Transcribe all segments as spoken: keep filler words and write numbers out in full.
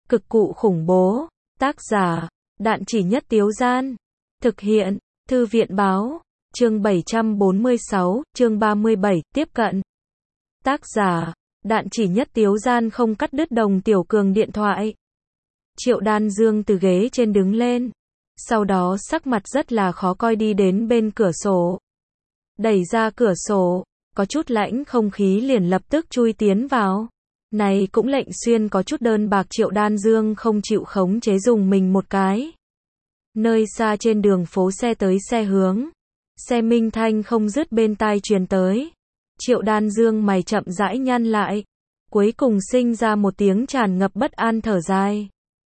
Cực cụ khủng bố. Tác giả, Đạn Chỉ Nhất Tiếu Gian. Thực hiện, Thư viện Báo. Chương bảy trăm bốn mươi sáu, chương ba mươi bảy, tiếp cận. Tác giả, Đạn Chỉ Nhất Tiếu Gian không cắt đứt Đồng Tiểu Cường điện thoại. Triệu Đan Dương từ ghế trên đứng lên. Sau đó sắc mặt rất là khó coi đi đến bên cửa sổ. Đẩy ra cửa sổ, có chút lãnh không khí liền lập tức chui tiến vào. Này cũng lệnh xuyên có chút đơn bạc Triệu Đan Dương không chịu khống chế dùng mình một cái. Nơi xa trên đường phố xe tới xe hướng. Xe minh thanh không dứt bên tai truyền tới. Triệu Đan Dương mày chậm rãi nhăn lại. Cuối cùng sinh ra một tiếng tràn ngập bất an thở dài.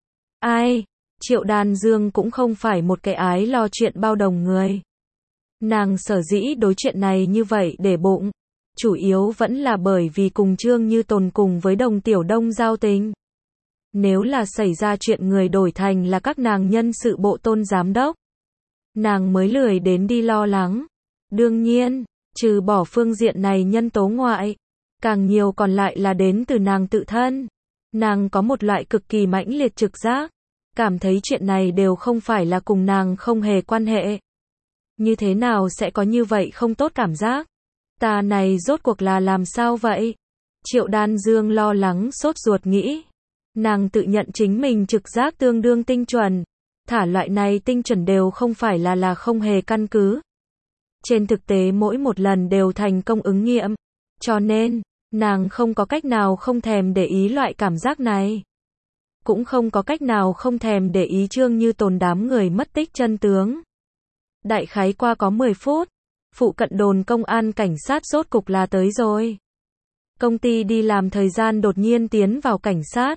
Ai? Triệu Đan Dương cũng không phải một cái ái lo chuyện bao đồng người. Nàng sở dĩ đối chuyện này như vậy để bụng. Chủ yếu vẫn là bởi vì cùng Trương Như Tồn cùng với Đồng Tiểu Đông giao tình. Nếu là xảy ra chuyện người đổi thành là các nàng nhân sự bộ Tôn giám đốc, nàng mới lười đến đi lo lắng. Đương nhiên, trừ bỏ phương diện này nhân tố ngoại, càng nhiều còn lại là đến từ nàng tự thân. Nàng có một loại cực kỳ mãnh liệt trực giác, cảm thấy chuyện này đều không phải là cùng nàng không hề quan hệ. Như thế nào sẽ có như vậy không tốt cảm giác? Ta này rốt cuộc là làm sao vậy? Triệu Đan Dương lo lắng sốt ruột nghĩ. Nàng tự nhận chính mình trực giác tương đương tinh chuẩn. Thả loại này tinh chuẩn đều không phải là là không hề căn cứ. Trên thực tế mỗi một lần đều thành công ứng nghiệm. Cho nên, nàng không có cách nào không thèm để ý loại cảm giác này. Cũng không có cách nào không thèm để ý Trương Như Tồn đám người mất tích chân tướng. Đại khái qua có mười phút. Phụ cận đồn công an cảnh sát rốt cục là tới rồi. Công ty đi làm thời gian đột nhiên tiến vào cảnh sát.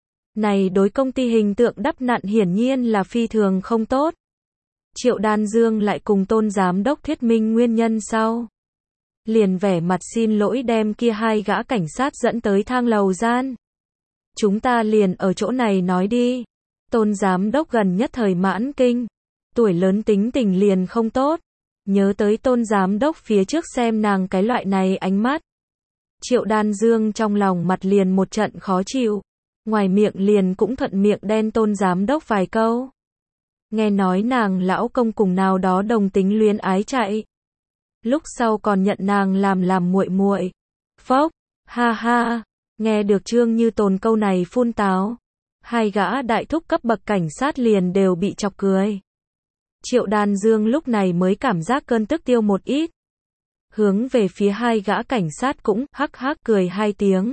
Này đối công ty hình tượng đắp nặn hiển nhiên là phi thường không tốt. Triệu Đan Dương lại cùng Tôn giám đốc thuyết minh nguyên nhân sau. Liền vẻ mặt xin lỗi đem kia hai gã cảnh sát dẫn tới thang lầu gian. Chúng ta liền ở chỗ này nói đi. Tôn giám đốc gần nhất thời mãn kinh. Tuổi lớn tính tình liền không tốt. Nhớ tới Tôn giám đốc phía trước xem nàng cái loại này ánh mắt. Triệu Đan Dương trong lòng mặt liền một trận khó chịu. Ngoài miệng liền cũng thuận miệng đen Tôn giám đốc vài câu. Nghe nói nàng lão công cùng nào đó đồng tính luyến ái chạy. Lúc sau còn nhận nàng làm làm muội muội. Phốc, ha ha, nghe được Trương Như Tồn câu này phun táo. Hai gã đại thúc cấp bậc cảnh sát liền đều bị chọc cười. Triệu Đan Dương lúc này mới cảm giác cơn tức tiêu một ít. Hướng về phía hai gã cảnh sát cũng hắc hắc cười hai tiếng.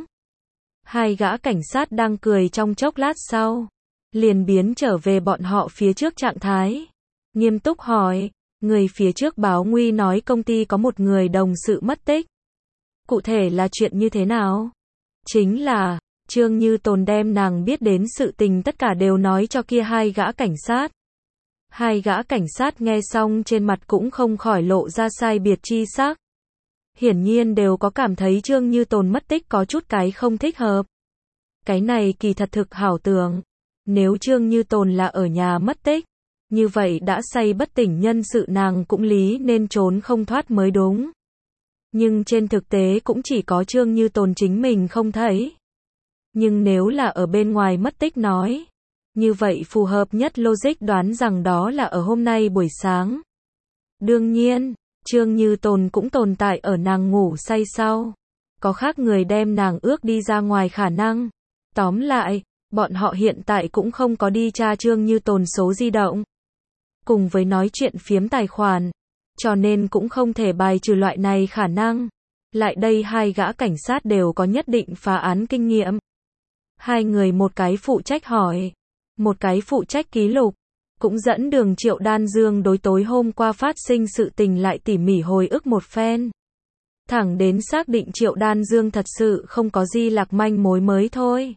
Hai gã cảnh sát đang cười trong chốc lát sau. Liền biến trở về bọn họ phía trước trạng thái. Nghiêm túc hỏi, người phía trước báo nguy nói công ty có một người đồng sự mất tích. Cụ thể là chuyện như thế nào? Chính là, Trương Như Tồn đem nàng biết đến sự tình tất cả đều nói cho kia hai gã cảnh sát. Hai gã cảnh sát nghe xong trên mặt cũng không khỏi lộ ra sai biệt chi sắc. Hiển nhiên đều có cảm thấy Trương Như Tồn mất tích có chút cái không thích hợp. Cái này kỳ thật thực hảo tưởng. Nếu Trương Như Tồn là ở nhà mất tích, như vậy đã say bất tỉnh nhân sự nàng cũng lý nên trốn không thoát mới đúng. Nhưng trên thực tế cũng chỉ có Trương Như Tồn chính mình không thấy. Nhưng nếu là ở bên ngoài mất tích nói, như vậy phù hợp nhất logic đoán rằng đó là ở hôm nay buổi sáng. Đương nhiên, Trương Như Tồn cũng tồn tại ở nàng ngủ say sau. Có khác người đem nàng ước đi ra ngoài khả năng. Tóm lại, bọn họ hiện tại cũng không có đi tra Trương Như Tồn số di động. Cùng với nói chuyện phiếm tài khoản. Cho nên cũng không thể bài trừ loại này khả năng. Lại đây hai gã cảnh sát đều có nhất định phá án kinh nghiệm. Hai người một cái phụ trách hỏi. Một cái phụ trách ký lục. Cũng dẫn đường Triệu Đan Dương đối tối hôm qua phát sinh sự tình lại tỉ mỉ hồi ức một phen. Thẳng đến xác định Triệu Đan Dương thật sự không có gì lạc manh mối mới thôi.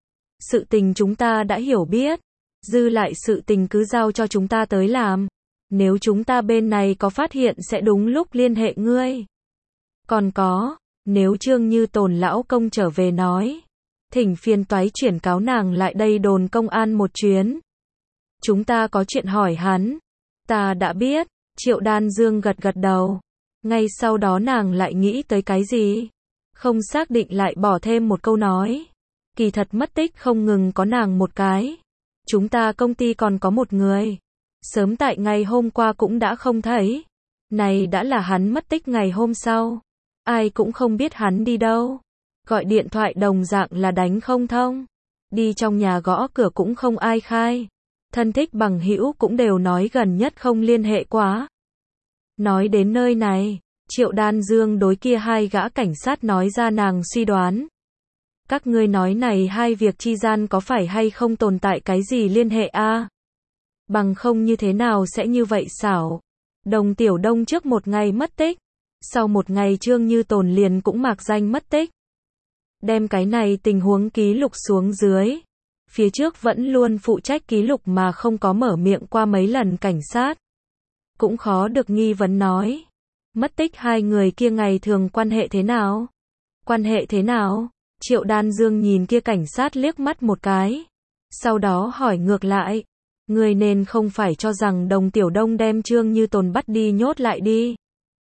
Sự tình chúng ta đã hiểu biết. Dư lại sự tình cứ giao cho chúng ta tới làm. Nếu chúng ta bên này có phát hiện sẽ đúng lúc liên hệ ngươi. Còn có, nếu Trương Như Tồn lão công trở về nói. Thỉnh phiền toái chuyển cáo nàng lại đây đồn công an một chuyến. Chúng ta có chuyện hỏi hắn. Ta đã biết. Triệu Đan Dương gật gật đầu. Ngay sau đó nàng lại nghĩ tới cái gì? Không xác định lại bỏ thêm một câu nói. Kỳ thật mất tích không ngừng có nàng một cái. Chúng ta công ty còn có một người. Sớm tại ngày hôm qua cũng đã không thấy. Này đã là hắn mất tích ngày hôm sau. Ai cũng không biết hắn đi đâu. Gọi điện thoại đồng dạng là đánh không thông. Đi trong nhà gõ cửa cũng không ai khai. Thân thích bằng hữu cũng đều nói gần nhất không liên hệ quá. Nói đến nơi này, Triệu Đan Dương đối kia hai gã cảnh sát nói ra nàng suy đoán. Các ngươi nói này hai việc chi gian có phải hay không tồn tại cái gì liên hệ a? Bằng không như thế nào sẽ như vậy xảo. Đồng Tiểu Đông trước một ngày mất tích. Sau một ngày Trương Như Tồn liền cũng mạc danh mất tích. Đem cái này tình huống ký lục xuống dưới. Phía trước vẫn luôn phụ trách ký lục mà không có mở miệng qua mấy lần cảnh sát. Cũng khó được nghi vấn nói. Mất tích hai người kia ngày thường quan hệ thế nào? Quan hệ thế nào? Triệu Đan Dương nhìn kia cảnh sát liếc mắt một cái. Sau đó hỏi ngược lại. Người nên không phải cho rằng Đồng Tiểu Đông đem Trương Như Tồn bắt đi nhốt lại đi.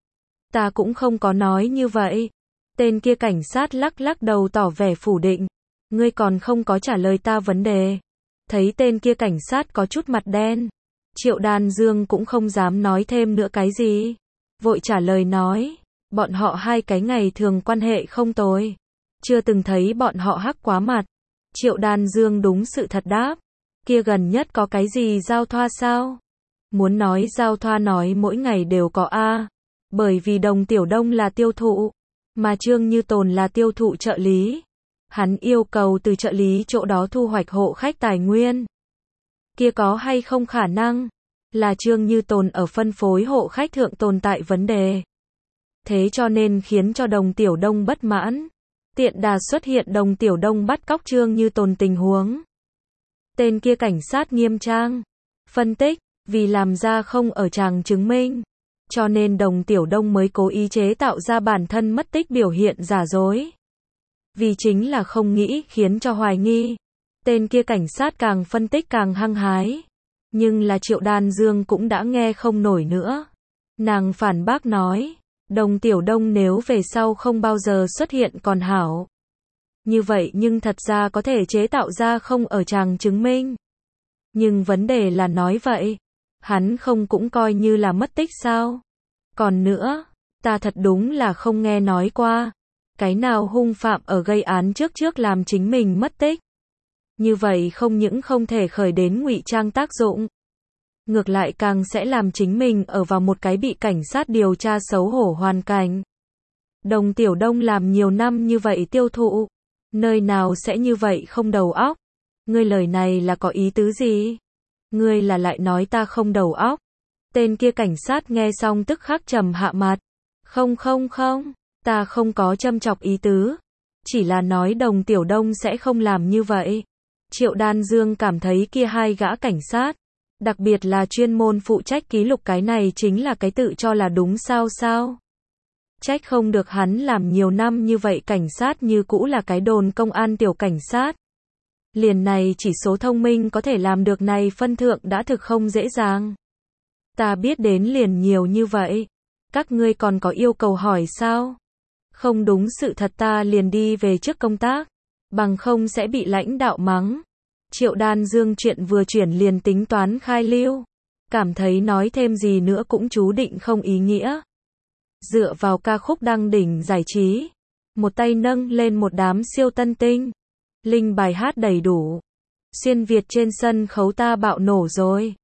Ta cũng không có nói như vậy. Tên kia cảnh sát lắc lắc đầu tỏ vẻ phủ định. Ngươi còn không có trả lời ta vấn đề. Thấy tên kia cảnh sát có chút mặt đen. Triệu Đan Dương cũng không dám nói thêm nữa cái gì. Vội trả lời nói. Bọn họ hai cái ngày thường quan hệ không tồi. Chưa từng thấy bọn họ hắc quá mặt. Triệu Đan Dương đúng sự thật đáp. Kia gần nhất có cái gì giao thoa sao? Muốn nói giao thoa nói mỗi ngày đều có a. Bởi vì Đồng Tiểu Đông là tiêu thụ. Mà Trương Như Tồn là tiêu thụ trợ lý. Hắn yêu cầu từ trợ lý chỗ đó thu hoạch hộ khách tài nguyên. Kia có hay không khả năng là Trương Như Tồn ở phân phối hộ khách thượng tồn tại vấn đề. Thế cho nên khiến cho Đồng Tiểu Đông bất mãn. Tiện đà xuất hiện Đồng Tiểu Đông bắt cóc Trương Như Tồn tình huống. Tên kia cảnh sát nghiêm trang. Phân tích, vì làm ra không ở tràng chứng minh. Cho nên Đồng Tiểu Đông mới cố ý chế tạo ra bản thân mất tích biểu hiện giả dối. Vì chính là không nghĩ khiến cho hoài nghi. Tên kia cảnh sát càng phân tích càng hăng hái. Nhưng là Triệu Đan Dương cũng đã nghe không nổi nữa. Nàng phản bác nói. Đồng Tiểu Đông nếu về sau không bao giờ xuất hiện còn hảo. Như vậy nhưng thật ra có thể chế tạo ra không ở tràng chứng minh. Nhưng vấn đề là nói vậy. Hắn không cũng coi như là mất tích sao? Còn nữa, ta thật đúng là không nghe nói qua. Cái nào hung phạm ở gây án trước trước làm chính mình mất tích. Như vậy không những không thể khởi đến ngụy trang tác dụng. Ngược lại càng sẽ làm chính mình ở vào một cái bị cảnh sát điều tra xấu hổ hoàn cảnh. Đồng Tiểu Đông làm nhiều năm như vậy tiêu thụ. Nơi nào sẽ như vậy không đầu óc? Ngươi lời này là có ý tứ gì? Ngươi là lại nói ta không đầu óc. Tên kia cảnh sát nghe xong tức khắc trầm hạ mặt. Không không không, ta không có châm chọc ý tứ. Chỉ là nói Đồng Tiểu Đông sẽ không làm như vậy. Triệu Đan Dương cảm thấy kia hai gã cảnh sát. Đặc biệt là chuyên môn phụ trách ký lục cái này chính là cái tự cho là đúng sao sao. Trách không được hắn làm nhiều năm như vậy cảnh sát như cũ là cái đồn công an tiểu cảnh sát. Liền này chỉ số thông minh có thể làm được này phân thượng đã thực không dễ dàng. Ta biết đến liền nhiều như vậy. Các ngươi còn có yêu cầu hỏi sao? Không đúng sự thật ta liền đi về trước công tác. Bằng không sẽ bị lãnh đạo mắng. Triệu Đan Dương chuyện vừa chuyển liền tính toán khai lưu. Cảm thấy nói thêm gì nữa cũng chú định không ý nghĩa. Dựa vào ca khúc đăng đỉnh giải trí. Một tay nâng lên một đám siêu tân tinh. Linh bài hát đầy đủ. Xuyên Việt trên sân khấu ta bạo nổ rồi.